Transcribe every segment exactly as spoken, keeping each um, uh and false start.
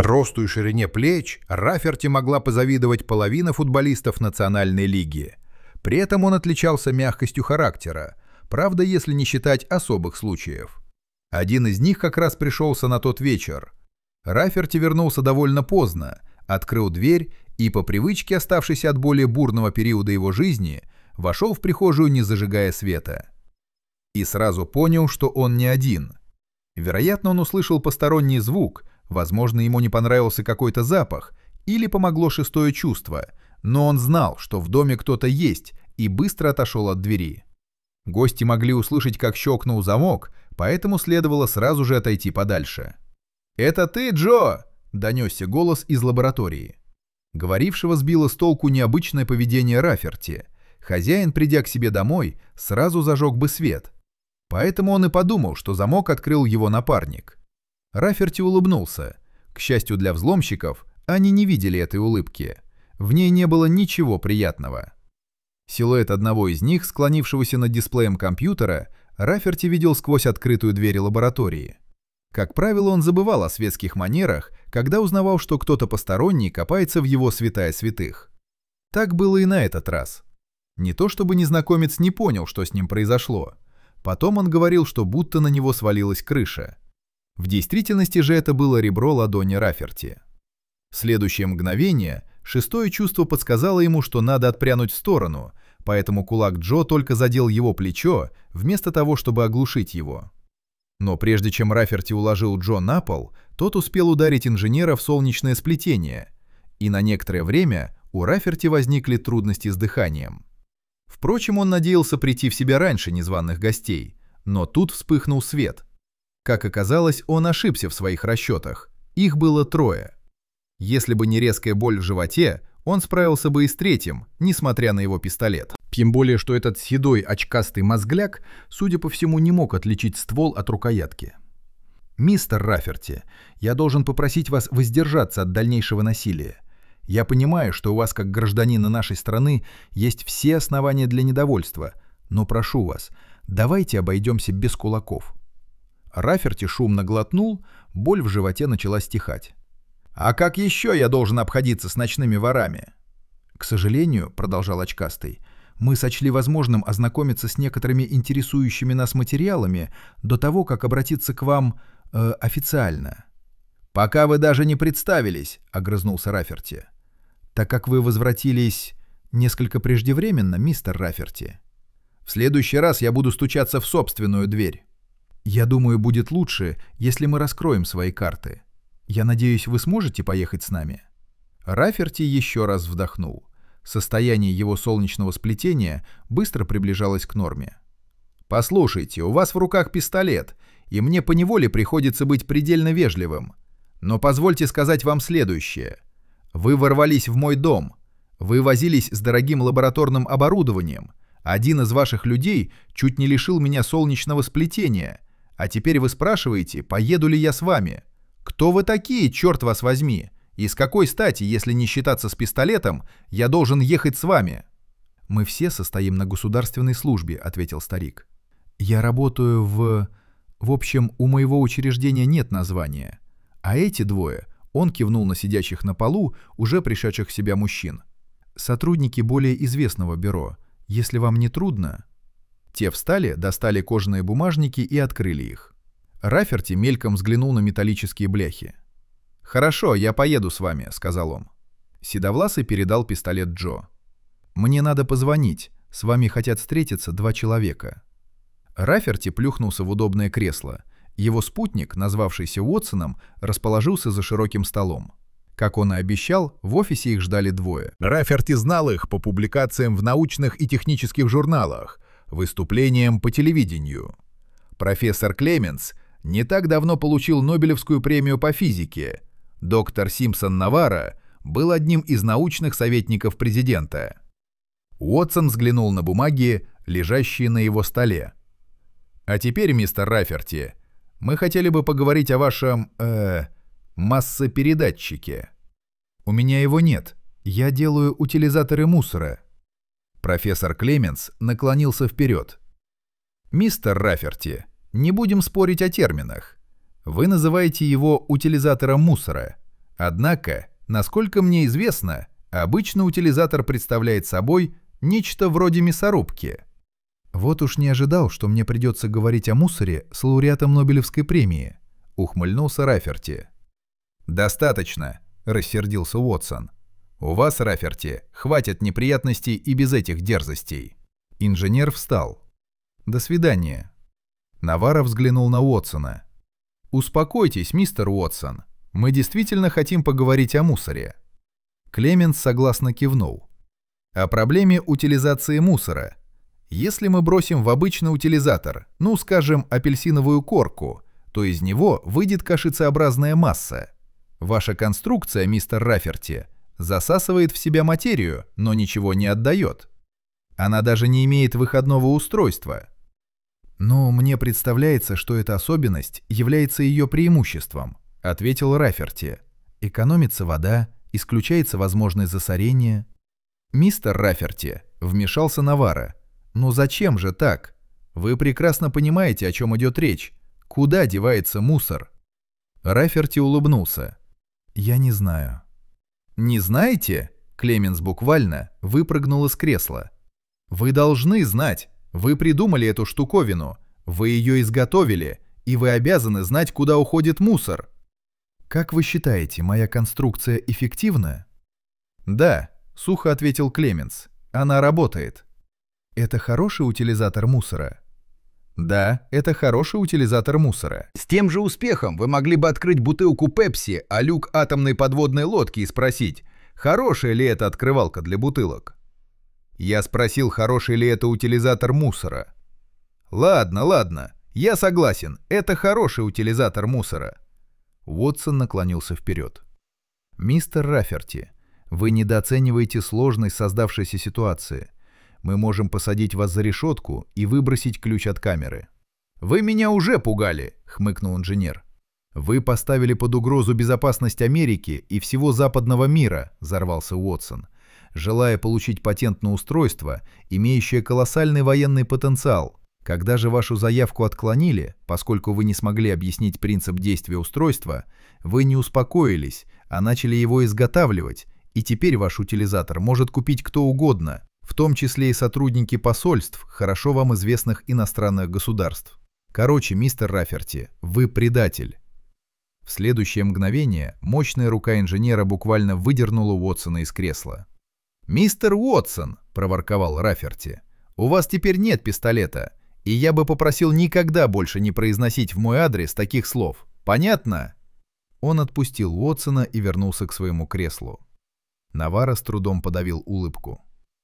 Росту и ширине плеч Раферти могла позавидовать половина футболистов Национальной лиги. При этом он отличался мягкостью характера, правда, если не считать особых случаев. Один из них как раз пришелся на тот вечер. Раферти вернулся довольно поздно, открыл дверь и, по привычке, оставшейся от более бурного периода его жизни, вошел в прихожую, не зажигая света. И сразу понял, что он не один. Вероятно, он услышал посторонний звук, возможно, ему не понравился какой-то запах, или помогло шестое чувство, но он знал, что в доме кто-то есть, и быстро отошел от двери. Гости могли услышать, как щелкнул замок, поэтому следовало сразу же отойти подальше. «Это ты, Джо?» — донесся голос из лаборатории. Говорившего сбило с толку необычное поведение Раферти. Хозяин, придя к себе домой, сразу зажег бы свет. Поэтому он и подумал, что замок открыл его напарник. Раферти улыбнулся. К счастью для взломщиков, они не видели этой улыбки. В ней не было ничего приятного. Силуэт одного из них, склонившегося над дисплеем компьютера, Раферти видел сквозь открытую дверь лаборатории. Как правило, он забывал о светских манерах, когда узнавал, что кто-то посторонний копается в его святая святых. Так было и на этот раз. Не то чтобы незнакомец не понял, что с ним произошло. Потом он говорил, что будто на него свалилась крыша. В действительности же это было ребро ладони Раферти. В следующее мгновение шестое чувство подсказало ему, что надо отпрянуть в сторону, поэтому кулак Джо только задел его плечо, вместо того, чтобы оглушить его. Но прежде чем Раферти уложил Джо на пол, тот успел ударить инженера в солнечное сплетение, и на некоторое время у Раферти возникли трудности с дыханием. Впрочем, он надеялся прийти в себя раньше незваных гостей, но тут вспыхнул свет. Как оказалось, он ошибся в своих расчетах. Их было трое. Если бы не резкая боль в животе, он справился бы и с третьим, несмотря на его пистолет. Тем более, что этот седой очкастый мозгляк, судя по всему, не мог отличить ствол от рукоятки. «Мистер Раферти, я должен попросить вас воздержаться от дальнейшего насилия. Я понимаю, что у вас, как гражданина нашей страны, есть все основания для недовольства, но прошу вас, давайте обойдемся без кулаков». Раферти шумно глотнул, боль в животе начала стихать. «А как еще я должен обходиться с ночными ворами?» «К сожалению, — продолжал очкастый, — мы сочли возможным ознакомиться с некоторыми интересующими нас материалами до того, как обратиться к вам э, официально». «Пока вы даже не представились», — огрызнулся Раферти. «Так как вы возвратились несколько преждевременно, мистер Раферти. В следующий раз я буду стучаться в собственную дверь. Я думаю, будет лучше, если мы раскроем свои карты. Я надеюсь, вы сможете поехать с нами?» Раферти еще раз вдохнул. Состояние его солнечного сплетения быстро приближалось к норме. «Послушайте, у вас в руках пистолет, и мне поневоле приходится быть предельно вежливым. Но позвольте сказать вам следующее. Вы ворвались в мой дом. Вы возились с дорогим лабораторным оборудованием. Один из ваших людей чуть не лишил меня солнечного сплетения. А теперь вы спрашиваете, поеду ли я с вами. Кто вы такие, черт вас возьми? И с какой стати, если не считаться с пистолетом, я должен ехать с вами?» «Мы все состоим на государственной службе», — ответил старик. «Я работаю в... В общем, у моего учреждения нет названия. А эти двое...» — он кивнул на сидящих на полу, уже пришедших в себя мужчин. «Сотрудники более известного бюро. Если вам не трудно...» Те встали, достали кожаные бумажники и открыли их. Раферти мельком взглянул на металлические бляхи. «Хорошо, я поеду с вами», — сказал он. Седовласый передал пистолет Джо. «Мне надо позвонить. С вами хотят встретиться два человека». Раферти плюхнулся в удобное кресло. Его спутник, назвавшийся Уотсоном, расположился за широким столом. Как он и обещал, в офисе их ждали двое. Раферти знал их по публикациям в научных и технических журналах, выступлениям по телевидению. Профессор Клеменс не так давно получил Нобелевскую премию по физике. Доктор Симпсон Навара был одним из научных советников президента. Уотсон взглянул на бумаги, лежащие на его столе. «А теперь, мистер Раферти, мы хотели бы поговорить о вашем, э, массопередатчике». «У меня его нет. Я делаю утилизаторы мусора». Профессор Клеменс наклонился вперед. «Мистер Раферти, не будем спорить о терминах. Вы называете его утилизатором мусора. Однако, насколько мне известно, обычно утилизатор представляет собой нечто вроде мясорубки. Вот уж не ожидал, что мне придется говорить о мусоре с лауреатом Нобелевской премии, ухмыльнулся Раферти. Достаточно, рассердился Уотсон. У вас, Раферти, хватит неприятностей и без этих дерзостей. Инженер встал. До свидания. Наварро взглянул на Уотсона. Успокойтесь, мистер Уотсон. Мы действительно хотим поговорить о мусоре. Клеменс согласно кивнул. О проблеме утилизации мусора. Если мы бросим в обычный утилизатор, ну, скажем, апельсиновую корку, то из него выйдет кашицеобразная масса. Ваша конструкция, мистер Раферти, засасывает в себя материю, но ничего не отдает. Она даже не имеет выходного устройства. Но мне представляется, что эта особенность является ее преимуществом, ответил Раферти. Экономится вода, исключается возможность засорения. Мистер Раферти, вмешался Наварро. Но зачем же так? Вы прекрасно понимаете, о чем идет речь. Куда девается мусор? Раферти улыбнулся. Я не знаю. Не знаете? Клеменс буквально выпрыгнул из кресла. Вы должны знать. Вы придумали эту штуковину. Вы ее изготовили, и вы обязаны знать, куда уходит мусор. Как вы считаете, моя конструкция эффективна? Да, сухо ответил Клеменс. Она работает. Это хороший утилизатор мусора? Да, это хороший утилизатор мусора. С тем же успехом вы могли бы открыть бутылку Пепси, а люк атомной подводной лодки и спросить, хорошая ли это открывалка для бутылок. Я спросил, хороший ли это утилизатор мусора. Ладно, ладно, я согласен, это хороший утилизатор мусора. Уотсон наклонился вперед. Мистер Раферти, вы недооцениваете сложность создавшейся ситуации. Мы можем посадить вас за решетку и выбросить ключ от камеры. Вы меня уже пугали, хмыкнул инженер. Вы поставили под угрозу безопасность Америки и всего западного мира, взорвался Уотсон, желая получить патент на устройство, имеющее колоссальный военный потенциал. Когда же вашу заявку отклонили, поскольку вы не смогли объяснить принцип действия устройства, вы не успокоились, а начали его изготавливать, и теперь ваш утилизатор может купить кто угодно, в том числе и сотрудники посольств, хорошо вам известных иностранных государств. Короче, мистер Раферти, вы предатель. В следующее мгновение мощная рука инженера буквально выдернула Уотсона из кресла. «Мистер Уотсон!» – проворковал Раферти. «У вас теперь нет пистолета, и я бы попросил никогда больше не произносить в мой адрес таких слов. Понятно?» Он отпустил Уотсона и вернулся к своему креслу. Наварро с трудом подавил улыбку.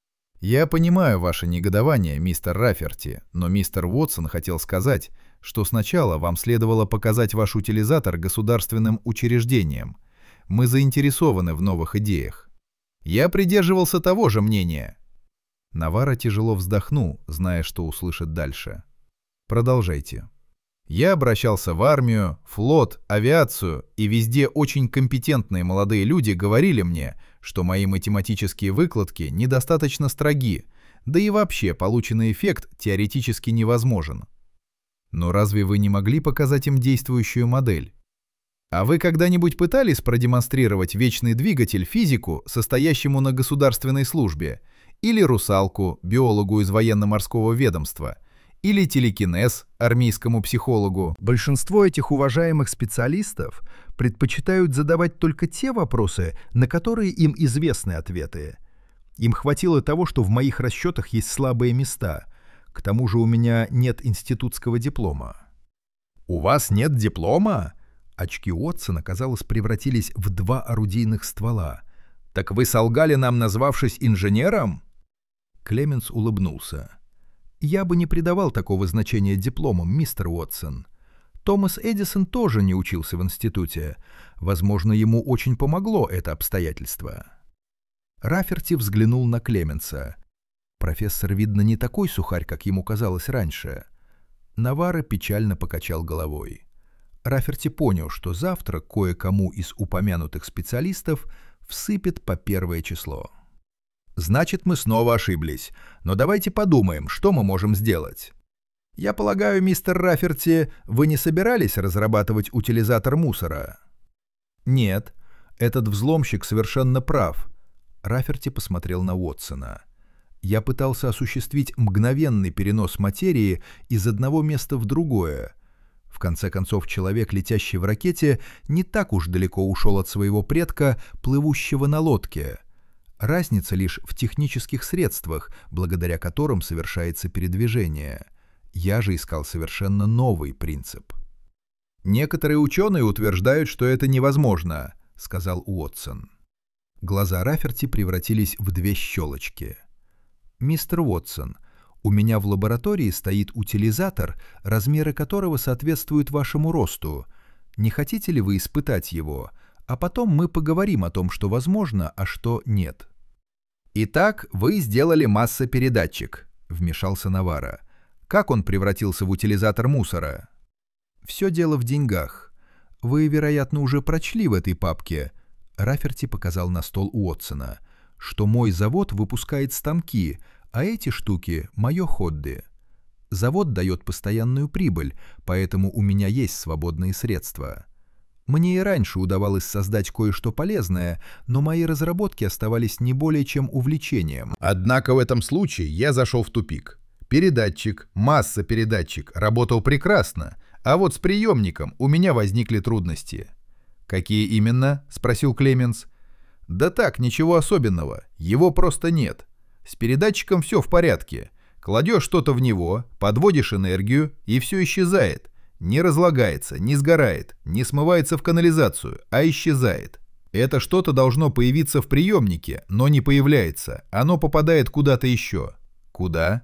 «Я понимаю ваше негодование, мистер Раферти, но мистер Уотсон хотел сказать, что сначала вам следовало показать ваш утилизатор государственным учреждениям. Мы заинтересованы в новых идеях. Я придерживался того же мнения». Наварро тяжело вздохнул, зная, что услышит дальше. «Продолжайте». Я обращался в армию, флот, авиацию, и везде очень компетентные молодые люди говорили мне, что мои математические выкладки недостаточно строги, да и вообще полученный эффект теоретически невозможен. Но разве вы не могли показать им действующую модель? А вы когда-нибудь пытались продемонстрировать вечный двигатель физику, состоящему на государственной службе, или русалку, биологу из военно-морского ведомства, или телекинез армейскому психологу? Большинство этих уважаемых специалистов предпочитают задавать только те вопросы, на которые им известны ответы. Им хватило того, что в моих расчетах есть слабые места. К тому же у меня нет институтского диплома. «У вас нет диплома?» Очки Уотсона, казалось, превратились в два орудийных ствола. «Так вы солгали нам, назвавшись инженером?» Клеменс улыбнулся. «Я бы не придавал такого значения дипломам, мистер Уотсон. Томас Эдисон тоже не учился в институте. Возможно, ему очень помогло это обстоятельство». Раферти взглянул на Клеменса. Профессор, видно, не такой сухарь, как ему казалось раньше. Наварро печально покачал головой. Раферти понял, что завтра кое-кому из упомянутых специалистов всыпет по первое число. «Значит, мы снова ошиблись. Но давайте подумаем, что мы можем сделать». «Я полагаю, мистер Раферти, вы не собирались разрабатывать утилизатор мусора?» «Нет. Этот взломщик совершенно прав. Раферти посмотрел на Уотсона. Я пытался осуществить мгновенный перенос материи из одного места в другое. В конце концов, человек, летящий в ракете, не так уж далеко ушел от своего предка, плывущего на лодке. Разница лишь в технических средствах, благодаря которым совершается передвижение. Я же искал совершенно новый принцип. «Некоторые ученые утверждают, что это невозможно», — сказал Уотсон. Глаза Раферти превратились в две щелочки. «Мистер Уотсон, у меня в лаборатории стоит утилизатор, размеры которого соответствуют вашему росту. Не хотите ли вы испытать его? А потом мы поговорим о том, что возможно, а что нет». «Итак, вы сделали массопередатчик», — вмешался Навара. «Как он превратился в утилизатор мусора?» «Все дело в деньгах. Вы, вероятно, уже прочли в этой папке», — Раферти показал на стол Уотсона, «что мой завод выпускает станки, а эти штуки — мое хобби. Завод дает постоянную прибыль, поэтому у меня есть свободные средства. Мне и раньше удавалось создать кое-что полезное, но мои разработки оставались не более чем увлечением». Однако в этом случае я зашел в тупик. Передатчик, массопередатчик работал прекрасно, а вот с приемником у меня возникли трудности. «Какие именно?» — спросил Клеменс. «Да так, ничего особенного. Его просто нет. С передатчиком все в порядке. Кладешь что-то в него, подводишь энергию, и все исчезает. Не разлагается, не сгорает, не смывается в канализацию, а исчезает. Это что-то должно появиться в приемнике, но не появляется. Оно попадает куда-то еще. Куда?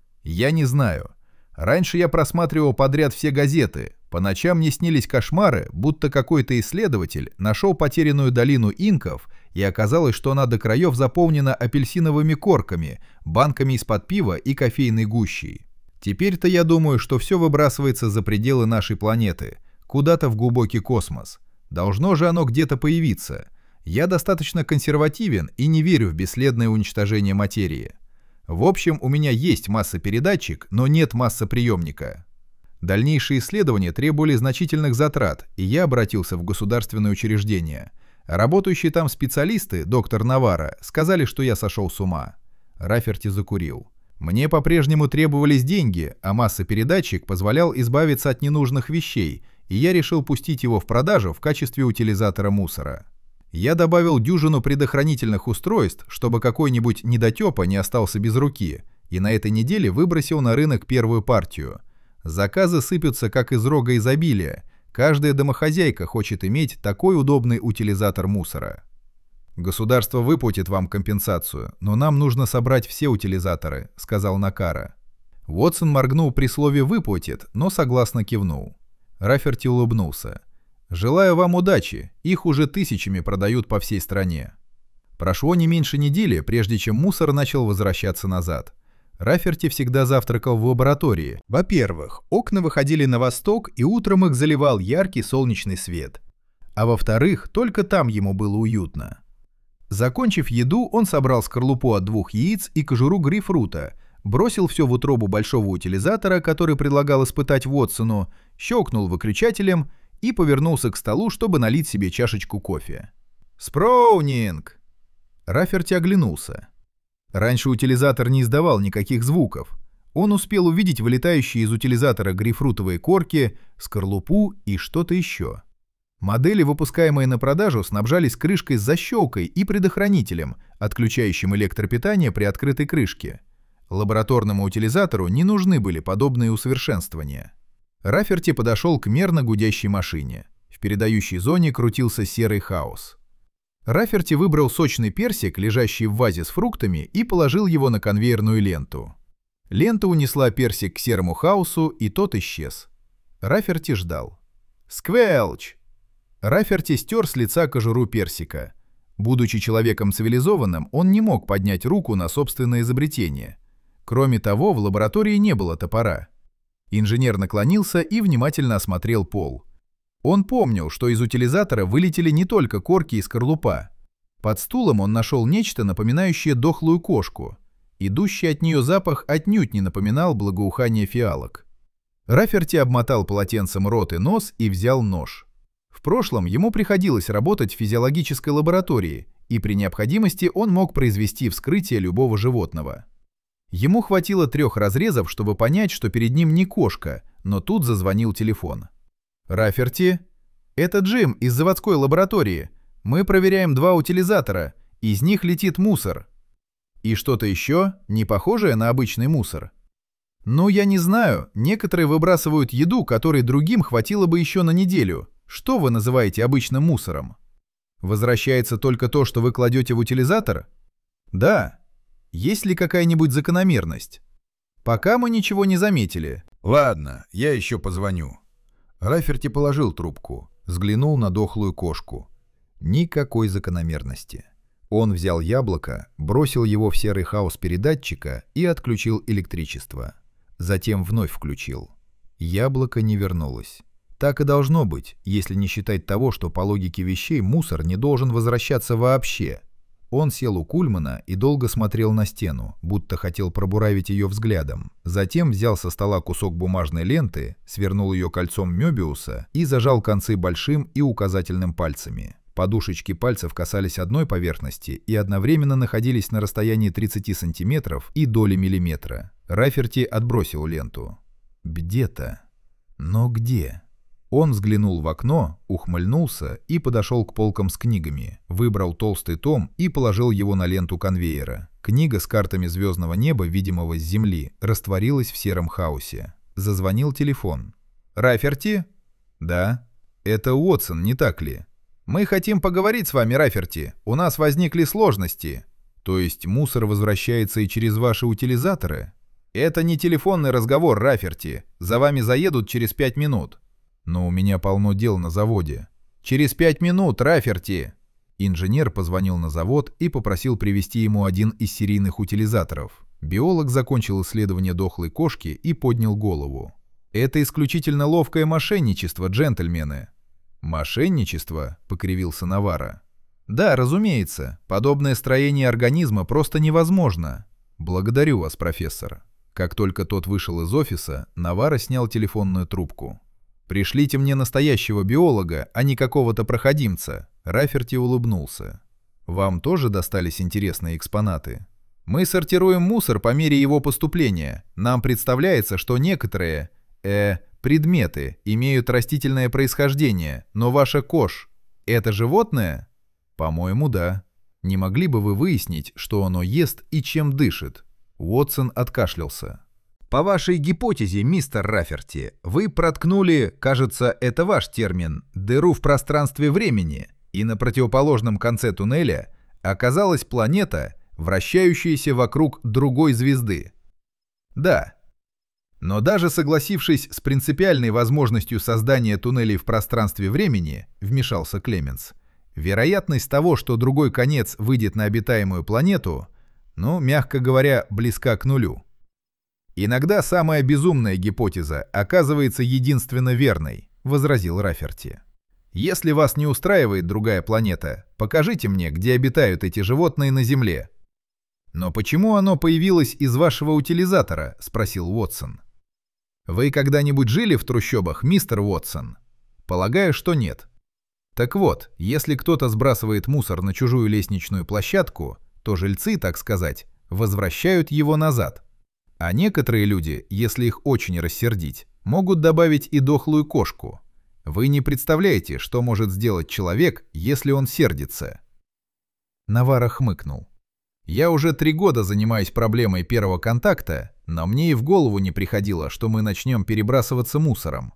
Я не знаю. Раньше я просматривал подряд все газеты. По ночам мне снились кошмары, будто какой-то исследователь нашел потерянную долину инков, и оказалось, что она до краев заполнена апельсиновыми корками, банками из-под пива и кофейной гущей. Теперь-то я думаю, что все выбрасывается за пределы нашей планеты, куда-то в глубокий космос. Должно же оно где-то появиться. Я достаточно консервативен и не верю в бесследное уничтожение материи. В общем, у меня есть массопередатчик, но нет массоприемника. Дальнейшие исследования требовали значительных затрат, и я обратился в государственное учреждение. Работающие там специалисты, доктор Навара, сказали, что я сошел с ума. Раферти закурил. Мне по-прежнему требовались деньги, а массопередатчик позволял избавиться от ненужных вещей, и я решил пустить его в продажу в качестве утилизатора мусора. Я добавил дюжину предохранительных устройств, чтобы какой-нибудь недотепа не остался без руки, и на этой неделе выбросил на рынок первую партию. Заказы сыпятся как из рога изобилия. Каждая домохозяйка хочет иметь такой удобный утилизатор мусора. «Государство выплатит вам компенсацию, но нам нужно собрать все утилизаторы», — сказал Накара. Уотсон моргнул при слове «выплатит», но согласно кивнул. Раферти улыбнулся. «Желаю вам удачи, их уже тысячами продают по всей стране». Прошло не меньше недели, прежде чем мусор начал возвращаться назад. Раферти всегда завтракал в лаборатории. Во-первых, окна выходили на восток, и утром их заливал яркий солнечный свет. А во-вторых, только там ему было уютно. Закончив еду, он собрал скорлупу от двух яиц и кожуру грейпфрута, бросил все в утробу большого утилизатора, который предлагал испытать Уотсону, щелкнул выключателем и повернулся к столу, чтобы налить себе чашечку кофе. «Спроунинг!» Раферти оглянулся. Раньше утилизатор не издавал никаких звуков. Он успел увидеть вылетающие из утилизатора грейпфрутовые корки, скорлупу и что-то еще. Модели, выпускаемые на продажу, снабжались крышкой с защелкой и предохранителем, отключающим электропитание при открытой крышке. Лабораторному утилизатору не нужны были подобные усовершенствования. Раферти подошел к мерно гудящей машине. В передающей зоне крутился серый хаос. Раферти выбрал сочный персик, лежащий в вазе с фруктами, и положил его на конвейерную ленту. Лента унесла персик к серому хаосу, и тот исчез. Раферти ждал. «Сквелч!» Раферти стер с лица кожуру персика. Будучи человеком цивилизованным, он не мог поднять руку на собственное изобретение. Кроме того, в лаборатории не было топора. Инженер наклонился и внимательно осмотрел пол. Он помнил, что из утилизатора вылетели не только корки и скорлупа. Под стулом он нашел нечто, напоминающее дохлую кошку. Идущий от нее запах отнюдь не напоминал благоухание фиалок. Раферти обмотал полотенцем рот и нос и взял нож. В прошлом ему приходилось работать в физиологической лаборатории, и при необходимости он мог произвести вскрытие любого животного. Ему хватило трех разрезов, чтобы понять, что перед ним не кошка, но тут зазвонил телефон. «Раферти? Это Джим из заводской лаборатории. Мы проверяем два утилизатора, из них летит мусор». «И что-то еще, не похожее на обычный мусор?» «Ну, я не знаю. Некоторые выбрасывают еду, которой другим хватило бы еще на неделю. Что вы называете обычным мусором? Возвращается только то, что вы кладете в утилизатор?» «Да. Есть ли какая-нибудь закономерность?» «Пока мы ничего не заметили». «Ладно, я еще позвоню». Раферти положил трубку, взглянул на дохлую кошку. Никакой закономерности. Он взял яблоко, бросил его в серый хаос передатчика и отключил электричество. Затем вновь включил. Яблоко не вернулось. Так и должно быть, если не считать того, что по логике вещей мусор не должен возвращаться вообще. Он сел у Кульмана и долго смотрел на стену, будто хотел пробуравить ее взглядом. Затем взял со стола кусок бумажной ленты, свернул ее кольцом Мёбиуса и зажал концы большим и указательным пальцами. Подушечки пальцев касались одной поверхности и одновременно находились на расстоянии тридцати сантиметров и доли миллиметра. Раферти отбросил ленту. Где-то. Но где? Он взглянул в окно, ухмыльнулся и подошел к полкам с книгами, выбрал толстый том и положил его на ленту конвейера. Книга с картами звездного неба, видимого с Земли, растворилась в сером хаосе. Зазвонил телефон. «Раферти?» «Да». «Это Уотсон, не так ли?» «Мы хотим поговорить с вами, Раферти. У нас возникли сложности». «То есть мусор возвращается и через ваши утилизаторы?» «Это не телефонный разговор, Раферти. За вами заедут через пять минут». «Но у меня полно дел на заводе». «Через пять минут, Раферти!» Инженер позвонил на завод и попросил привезти ему один из серийных утилизаторов. Биолог закончил исследование дохлой кошки и поднял голову. «Это исключительно ловкое мошенничество, джентльмены». «Мошенничество?» — покривился Навара. «Да, разумеется. Подобное строение организма просто невозможно». «Благодарю вас, профессор». Как только тот вышел из офиса, Навара снял телефонную трубку. «Пришлите мне настоящего биолога, а не какого-то проходимца». Раферти улыбнулся. «Вам тоже достались интересные экспонаты?» «Мы сортируем мусор по мере его поступления. Нам представляется, что некоторые, э, предметы имеют растительное происхождение, но ваша кошь — это животное?» «По-моему, да. Не могли бы вы выяснить, что оно ест и чем дышит?» Уотсон откашлялся. «По вашей гипотезе, мистер Раферти, вы проткнули, кажется, это ваш термин, дыру в пространстве времени, и на противоположном конце туннеля оказалась планета, вращающаяся вокруг другой звезды». «Да. Но даже согласившись с принципиальной возможностью создания туннелей в пространстве времени, вмешался Клеменс, вероятность того, что другой конец выйдет на обитаемую планету, ну, мягко говоря, близка к нулю. «Иногда самая безумная гипотеза оказывается единственно верной», — возразил Раферти. «Если вас не устраивает другая планета, покажите мне, где обитают эти животные на Земле». «Но почему оно появилось из вашего утилизатора?» — спросил Уотсон. «Вы когда-нибудь жили в трущобах, мистер Уотсон?» «Полагаю, что нет». «Так вот, если кто-то сбрасывает мусор на чужую лестничную площадку, то жильцы, так сказать, возвращают его назад. А некоторые люди, если их очень рассердить, могут добавить и дохлую кошку. Вы не представляете, что может сделать человек, если он сердится». Навара хмыкнул. «Я уже три года занимаюсь проблемой первого контакта, но мне и в голову не приходило, что мы начнем перебрасываться мусором.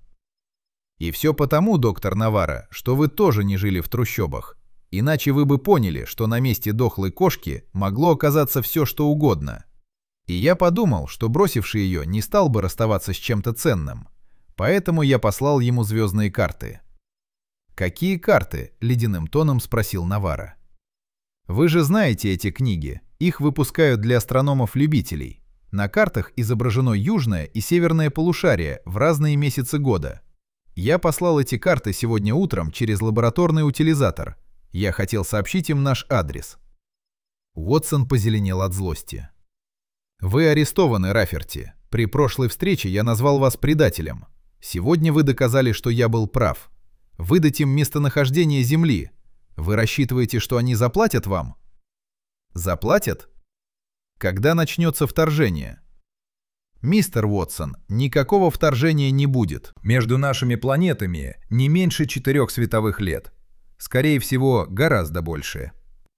И все потому, доктор Навара, что вы тоже не жили в трущобах. Иначе вы бы поняли, что на месте дохлой кошки могло оказаться все, что угодно. И я подумал, что бросивший ее не стал бы расставаться с чем-то ценным. Поэтому я послал ему звездные карты». «Какие карты?» — ледяным тоном спросил Навара. «Вы же знаете эти книги. Их выпускают для астрономов-любителей. На картах изображено южное и северное полушария в разные месяцы года. Я послал эти карты сегодня утром через лабораторный утилизатор. Я хотел сообщить им наш адрес». Уотсон позеленел от злости. «Вы арестованы, Раферти. При прошлой встрече я назвал вас предателем. Сегодня вы доказали, что я был прав. Выдать им местонахождение Земли. Вы рассчитываете, что они заплатят вам? Заплатят? Когда начнется вторжение? Мистер Уотсон, никакого вторжения не будет. Между нашими планетами не меньше четырех световых лет. Скорее всего, гораздо больше.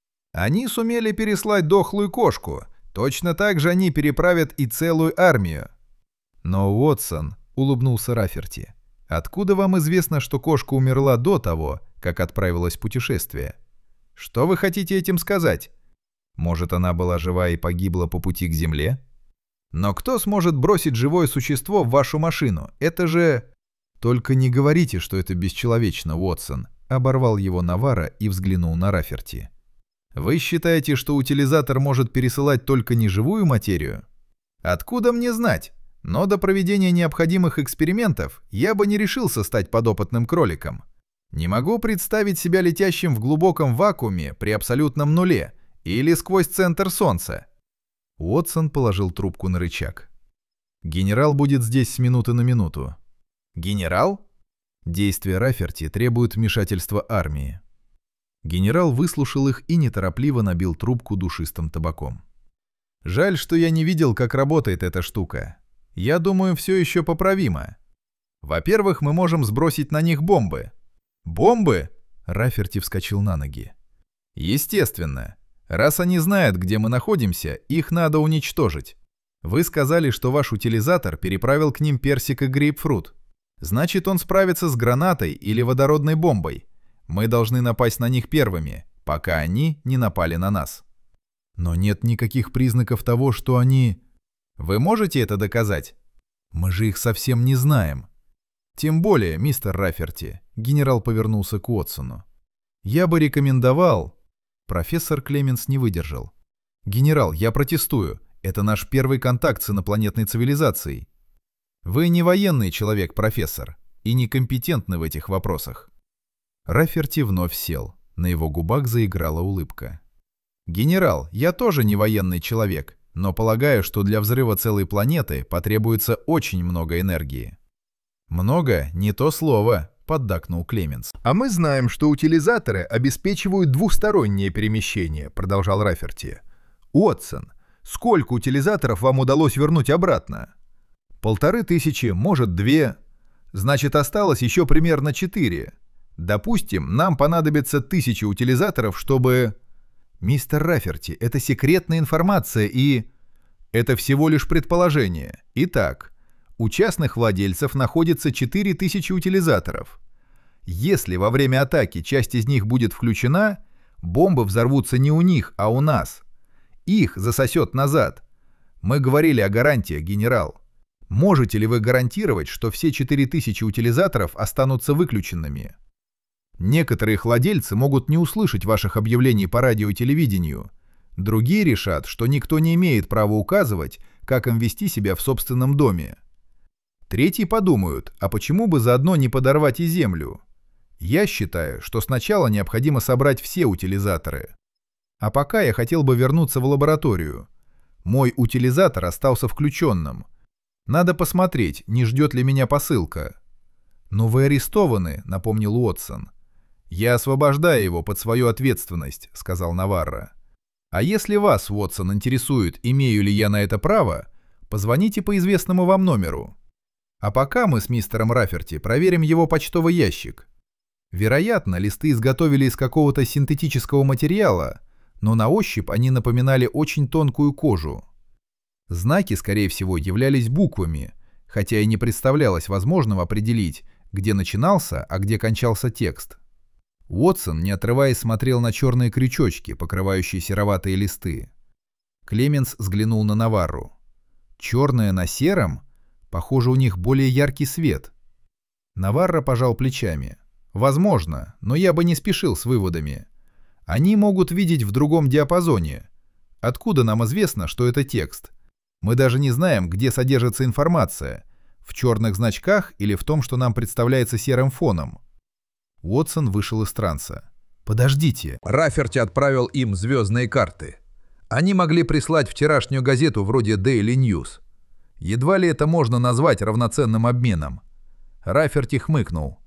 Они сумели переслать дохлую кошку. Точно так же они переправят и целую армию. Но, Уотсон, улыбнулся Раферти, откуда вам известно, что кошка умерла до того, как отправилась в путешествие? Что вы хотите этим сказать? Может, она была жива и погибла по пути к Земле? Но кто сможет бросить живое существо в вашу машину? Это же... Только не говорите, что это бесчеловечно, Уотсон, оборвал его Наварро и взглянул на Раферти. Вы считаете, что утилизатор может пересылать только неживую материю? Откуда мне знать? Но до проведения необходимых экспериментов я бы не решился стать подопытным кроликом. Не могу представить себя летящим в глубоком вакууме при абсолютном нуле или сквозь центр Солнца. Уотсон положил трубку на рычаг. Генерал будет здесь с минуты на минуту. Генерал? Действия Раферти требуют вмешательства армии. Генерал выслушал их и неторопливо набил трубку душистым табаком. Жаль, что я не видел, как работает эта штука. Я думаю, все еще поправимо. Во-первых, мы можем сбросить на них бомбы. Бомбы? Раферти вскочил на ноги. Естественно. Раз они знают, где мы находимся, их надо уничтожить. Вы сказали, что ваш утилизатор переправил к ним персик и грейпфрут. Значит, он справится с гранатой или водородной бомбой. Мы должны напасть на них первыми, пока они не напали на нас. Но нет никаких признаков того, что они... Вы можете это доказать? Мы же их совсем не знаем. Тем более, мистер Раферти, генерал повернулся к Уотсону. Я бы рекомендовал... Профессор Клеменс не выдержал. Генерал, я протестую. Это наш первый контакт с инопланетной цивилизацией. Вы не военный человек, профессор, и некомпетентны в этих вопросах. Раферти вновь сел. На его губах заиграла улыбка. «Генерал, я тоже не военный человек, но полагаю, что для взрыва целой планеты потребуется очень много энергии». «Много — не то слово», — поддакнул Клеменс. «А мы знаем, что утилизаторы обеспечивают двухстороннее перемещение», — продолжал Раферти. «Уотсон, сколько утилизаторов вам удалось вернуть обратно?» «Полторы тысячи, может, две. Значит, осталось еще примерно четыре. Допустим, нам понадобится тысяча утилизаторов, чтобы... Мистер Раферти, это секретная информация и... Это всего лишь предположение. Итак, у частных владельцев находится четыре тысячи утилизаторов. Если во время атаки часть из них будет включена, бомбы взорвутся не у них, а у нас. Их засосет назад. Мы говорили о гарантиях, генерал. Можете ли вы гарантировать, что все четыре тысячи утилизаторов останутся выключенными? Некоторые их владельцы могут не услышать ваших объявлений по радио и телевидению. Другие решат, что никто не имеет права указывать, как им вести себя в собственном доме. Третьи подумают, а почему бы заодно не подорвать и землю? Я считаю, что сначала необходимо собрать все утилизаторы. А пока я хотел бы вернуться в лабораторию. Мой утилизатор остался включенным. Надо посмотреть, не ждет ли меня посылка. «Но вы арестованы», — напомнил Уотсон. «Я освобождаю его под свою ответственность», — сказал Наварро. «А если вас, Уотсон, интересует, имею ли я на это право, позвоните по известному вам номеру. А пока мы с мистером Раферти проверим его почтовый ящик. Вероятно, листы изготовили из какого-то синтетического материала, но на ощупь они напоминали очень тонкую кожу. Знаки, скорее всего, являлись буквами, хотя и не представлялось возможным определить, где начинался, а где кончался текст. Уотсон, не отрываясь, смотрел на черные крючочки, покрывающие сероватые листы. Клеменс взглянул на Наварру. «Черное на сером? Похоже, у них более яркий свет». Наварро пожал плечами. «Возможно, но я бы не спешил с выводами. Они могут видеть в другом диапазоне. Откуда нам известно, что это текст? Мы даже не знаем, где содержится информация. В черных значках или в том, что нам представляется серым фоном». Уотсон вышел из транса. «Подождите». Раферти отправил им звездные карты. Они могли прислать вчерашнюю газету вроде Daily News. Едва ли это можно назвать равноценным обменом. Раферти хмыкнул.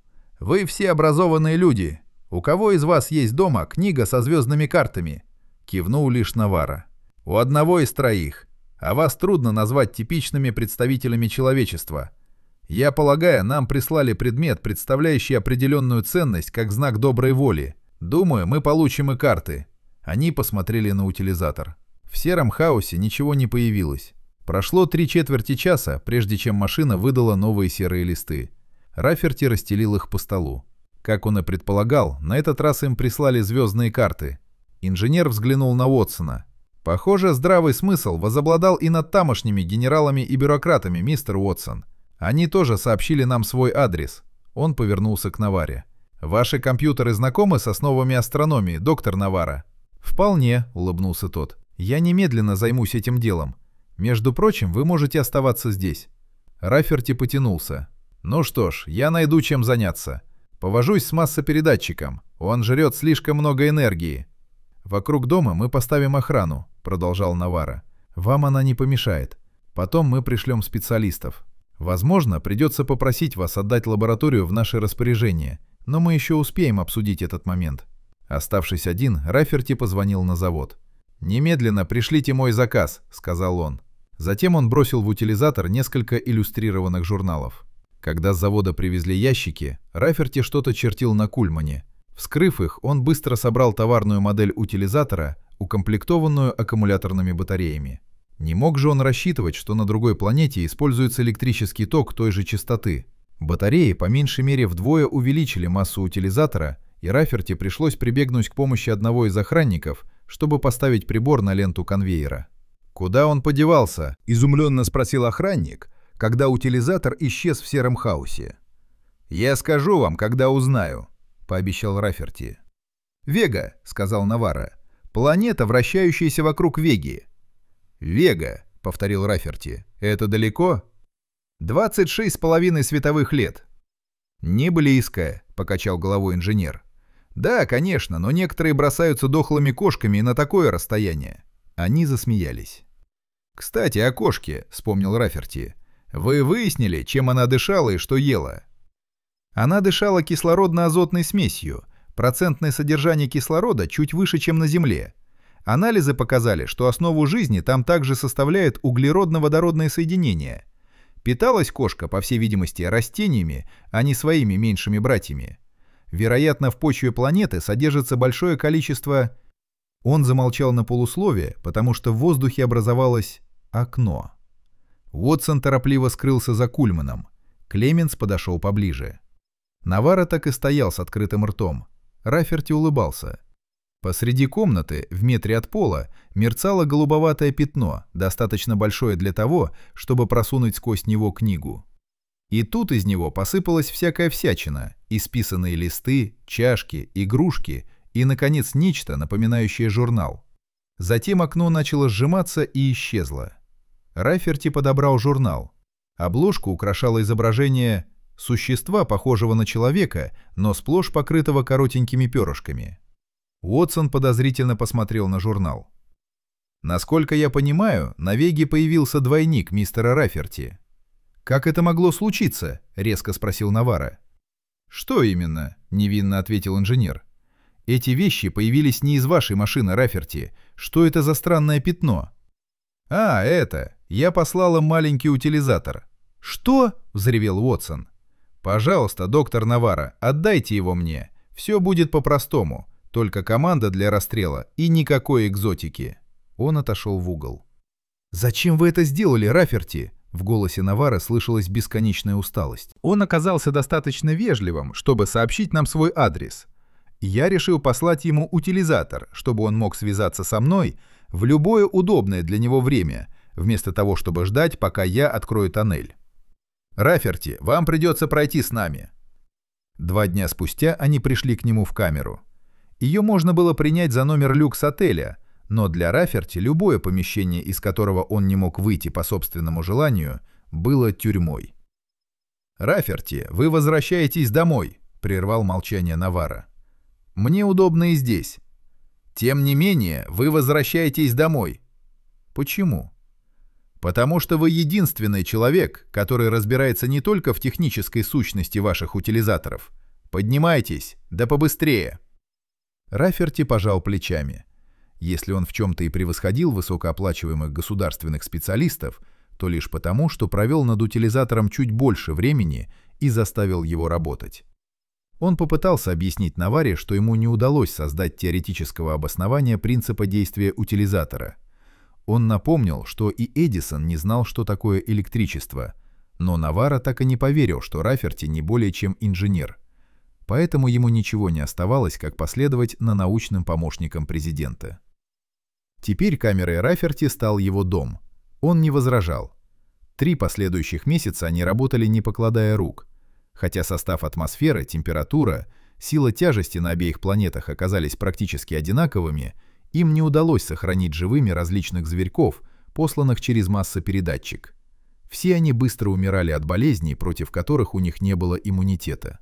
«Вы все образованные люди. У кого из вас есть дома книга со звездными картами?» — кивнул лишь Навара. «У одного из троих. А вас трудно назвать типичными представителями человечества. Я полагаю, нам прислали предмет, представляющий определенную ценность, как знак доброй воли. Думаю, мы получим и карты». Они посмотрели на утилизатор. В сером хаосе ничего не появилось. Прошло три четверти часа, прежде чем машина выдала новые серые листы. Раферти расстелил их по столу. Как он и предполагал, на этот раз им прислали звездные карты. Инженер взглянул на Уотсона. «Похоже, здравый смысл возобладал и над тамошними генералами и бюрократами, мистер Уотсон. Они тоже сообщили нам свой адрес». Он повернулся к Наваре. «Ваши компьютеры знакомы с основами астрономии, доктор Навара?» «Вполне», — улыбнулся тот. «Я немедленно займусь этим делом. Между прочим, вы можете оставаться здесь». Раферти потянулся. «Ну что ж, я найду чем заняться. Повожусь с массопередатчиком. Он жрет слишком много энергии». «Вокруг дома мы поставим охрану», — продолжал Навара. «Вам она не помешает. Потом мы пришлем специалистов. Возможно, придется попросить вас отдать лабораторию в наше распоряжение, но мы еще успеем обсудить этот момент». Оставшись один, Раферти позвонил на завод. «Немедленно пришлите мой заказ», — сказал он. Затем он бросил в утилизатор несколько иллюстрированных журналов. Когда с завода привезли ящики, Раферти что-то чертил на кульмане. Вскрыв их, он быстро собрал товарную модель утилизатора, укомплектованную аккумуляторными батареями. Не мог же он рассчитывать, что на другой планете используется электрический ток той же частоты. Батареи по меньшей мере вдвое увеличили массу утилизатора, и Раферти пришлось прибегнуть к помощи одного из охранников, чтобы поставить прибор на ленту конвейера. «Куда он подевался?» – изумленно спросил охранник, когда утилизатор исчез в сером хаосе. «Я скажу вам, когда узнаю», — пообещал Раферти. «Вега», — сказал Навара. «Планета, вращающаяся вокруг Веги». «Вега», — повторил Раферти. «Это далеко?» «двадцать шесть с половиной световых лет». «Не близко», — покачал головой инженер. «Да, конечно, но некоторые бросаются дохлыми кошками и на такое расстояние». Они засмеялись. «Кстати, о кошке», — вспомнил Раферти. «Вы выяснили, чем она дышала и что ела?» Она дышала кислородно-азотной смесью. Процентное содержание кислорода чуть выше, чем на Земле. Анализы показали, что основу жизни там также составляет углеродно-водородное соединение. Питалась кошка, по всей видимости, растениями, а не своими меньшими братьями. Вероятно, в почве планеты содержится большое количество... Он замолчал на полусловие, потому что в воздухе образовалось окно. Уотсон торопливо скрылся за кульманом. Клеменс подошел поближе. Навара так и стоял с открытым ртом. Раферти улыбался. Посреди комнаты, в метре от пола, мерцало голубоватое пятно, достаточно большое для того, чтобы просунуть сквозь него книгу. И тут из него посыпалась всякая всячина, исписанные листы, чашки, игрушки и, наконец, нечто, напоминающее журнал. Затем окно начало сжиматься и исчезло. Раферти подобрал журнал. Обложку украшало изображение существа, похожего на человека, но сплошь покрытого коротенькими перышками. Уотсон подозрительно посмотрел на журнал. «Насколько я понимаю, на Веге появился двойник мистера Раферти». «Как это могло случиться?» — резко спросил Навара. «Что именно?» — невинно ответил инженер. «Эти вещи появились не из вашей машины, Раферти. Что это за странное пятно?» «А, это. Я послал им маленький утилизатор». «Что?» — взревел Уотсон. «Пожалуйста, доктор Навара, отдайте его мне. Все будет по-простому. Только команда для расстрела и никакой экзотики». Он отошел в угол. «Зачем вы это сделали, Раферти?» В голосе Навара слышалась бесконечная усталость. «Он оказался достаточно вежливым, чтобы сообщить нам свой адрес. Я решил послать ему утилизатор, чтобы он мог связаться со мной в любое удобное для него время, вместо того, чтобы ждать, пока я открою тоннель. Раферти, вам придется пройти с нами». Два дня спустя они пришли к нему в камеру. Ее можно было принять за номер люкс-отеля, но для Раферти любое помещение, из которого он не мог выйти по собственному желанию, было тюрьмой. «Раферти, вы возвращаетесь домой», — прервал молчание Навара. «Мне удобно и здесь. Тем не менее, вы возвращаетесь домой». «Почему?» «Потому что вы единственный человек, который разбирается не только в технической сущности ваших утилизаторов. Поднимайтесь, да побыстрее!» Раферти пожал плечами. Если он в чем-то и превосходил высокооплачиваемых государственных специалистов, то лишь потому, что провел над утилизатором чуть больше времени и заставил его работать. Он попытался объяснить Наваре, что ему не удалось создать теоретического обоснования принципа действия утилизатора. Он напомнил, что и Эдисон не знал, что такое электричество, но Навара так и не поверил, что Раферти не более чем инженер. Поэтому ему ничего не оставалось, как последовать на научным помощникам президента. Теперь камерой Раферти стал его дом. Он не возражал. Три последующих месяца они работали, не покладая рук. Хотя состав атмосферы, температура, сила тяжести на обеих планетах оказались практически одинаковыми, им не удалось сохранить живыми различных зверьков, посланных через массопередатчик. Все они быстро умирали от болезней, против которых у них не было иммунитета.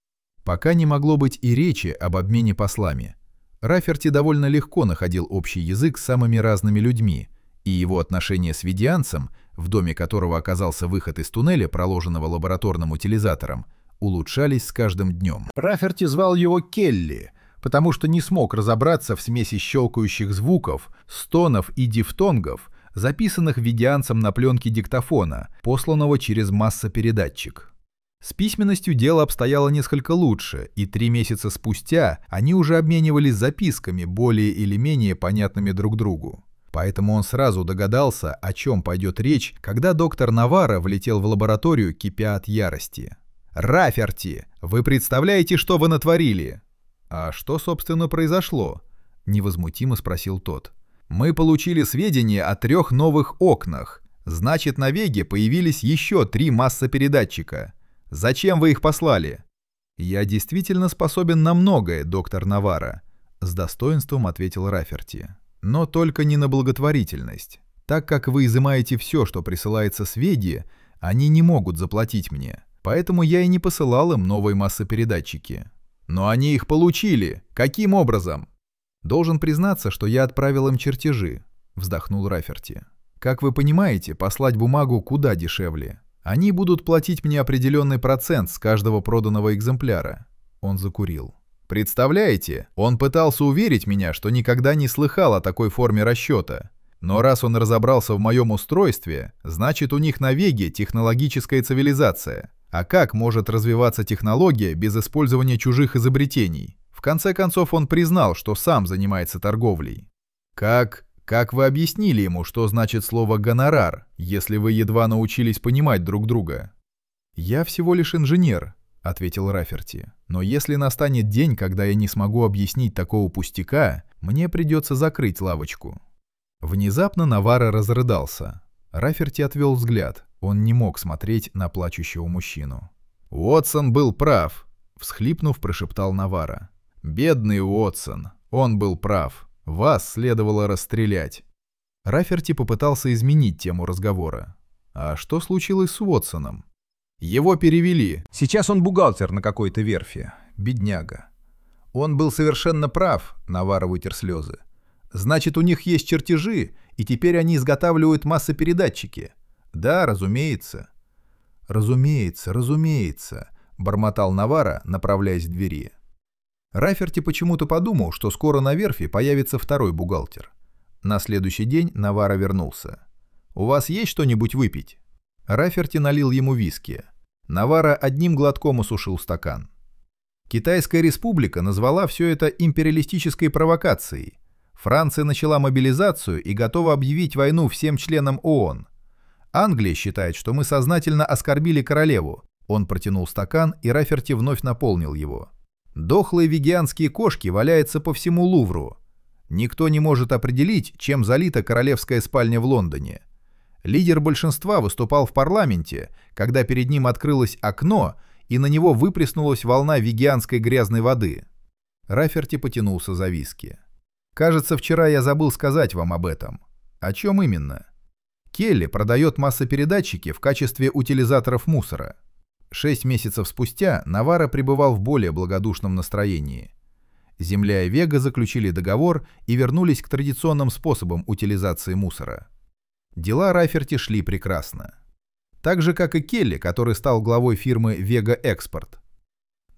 Пока не могло быть и речи об обмене послами. Раферти довольно легко находил общий язык с самыми разными людьми, и его отношения с Видианцем, в доме которого оказался выход из туннеля, проложенного лабораторным утилизатором, улучшались с каждым днем. Раферти звал его Келли, потому что не смог разобраться в смеси щелкающих звуков, стонов и дифтонгов, записанных Видианцем на пленке диктофона, посланного через массопередатчик. С письменностью дело обстояло несколько лучше, и три месяца спустя они уже обменивались записками, более или менее понятными друг другу. Поэтому он сразу догадался, о чем пойдет речь, когда доктор Навара влетел в лабораторию, кипя от ярости. «Раферти, вы представляете, что вы натворили?» «А что, собственно, произошло?» — невозмутимо спросил тот. «Мы получили сведения о трех новых окнах. Значит, на Веге появились еще три массопередатчика. Зачем вы их послали?» «Я действительно способен на многое, доктор Навара», — с достоинством ответил Раферти. «Но только не на благотворительность. Так как вы изымаете все, что присылается с Веги, они не могут заплатить мне. Поэтому я и не посылал им новые массопередатчики». «Но они их получили. Каким образом?» «Должен признаться, что я отправил им чертежи», — вздохнул Раферти. «Как вы понимаете, послать бумагу куда дешевле. Они будут платить мне определенный процент с каждого проданного экземпляра». Он закурил. «Представляете, он пытался уверить меня, что никогда не слыхал о такой форме расчета. Но раз он разобрался в моем устройстве, значит, у них на Веге технологическая цивилизация. А как может развиваться технология без использования чужих изобретений? В конце концов, он признал, что сам занимается торговлей. Как... Как вы объяснили ему, что значит слово «гонорар», если вы едва научились понимать друг друга?» «Я всего лишь инженер», — ответил Раферти. «Но если настанет день, когда я не смогу объяснить такого пустяка, мне придется закрыть лавочку». Внезапно Навара разрыдался. Раферти отвел взгляд. Он не мог смотреть на плачущего мужчину. «Уотсон был прав», — всхлипнув, прошептал Навара. «Бедный Уотсон, он был прав. Вас следовало расстрелять». Раферти попытался изменить тему разговора. «А что случилось с Уотсоном?» «Его перевели. Сейчас он бухгалтер на какой-то верфи. Бедняга». «Он был совершенно прав», — Навара вытер слезы. «Значит, у них есть чертежи, и теперь они изготавливают массопередатчики». «Да, разумеется». «Разумеется, разумеется», — бормотал Навара, направляясь к двери. Раферти почему-то подумал, что скоро на верфи появится второй бухгалтер. На следующий день Навара вернулся. «У вас есть что-нибудь выпить?» Раферти налил ему виски. Навара одним глотком осушил стакан. Китайская республика назвала все это империалистической провокацией. Франция начала мобилизацию и готова объявить войну всем членам ООН. Англия считает, что мы сознательно оскорбили королеву. Он протянул стакан, и Раферти вновь наполнил его. Дохлые вегианские кошки валяются по всему Лувру. Никто не может определить, чем залита королевская спальня в Лондоне. Лидер большинства выступал в парламенте, когда перед ним открылось окно, и на него выплеснулась волна вегианской грязной воды. Раферти потянулся за виски. «Кажется, вчера я забыл сказать вам об этом». «О чем именно?» «Келли продает массопередатчики в качестве утилизаторов мусора». Шесть месяцев спустя Навара пребывал в более благодушном настроении. Земля и Вега заключили договор и вернулись к традиционным способам утилизации мусора. Дела Раферти шли прекрасно. Так же, как и Келли, который стал главой фирмы «Вега Экспорт».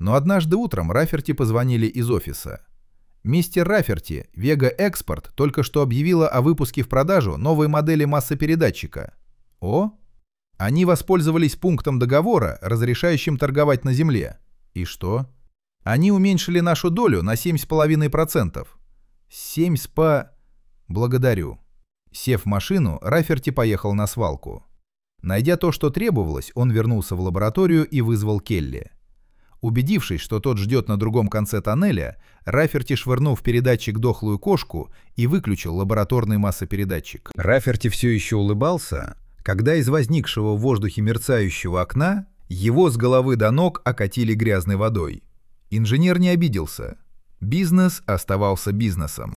Но однажды утром Раферти позвонили из офиса. «Мистер Раферти, Вега Экспорт только что объявила о выпуске в продажу новой модели массопередатчика». «О?» «Они воспользовались пунктом договора, разрешающим торговать на земле». «И что?» «Они уменьшили нашу долю на семь с половиной процентов». «Семь спа...» «Благодарю». Сев в машину, Раферти поехал на свалку. Найдя то, что требовалось, он вернулся в лабораторию и вызвал Келли. Убедившись, что тот ждет на другом конце тоннеля, Раферти швырнул в передатчик дохлую кошку и выключил лабораторный массопередатчик. Раферти все еще улыбался, когда из возникшего в воздухе мерцающего окна его с головы до ног окатили грязной водой. Инженер не обиделся. Бизнес оставался бизнесом.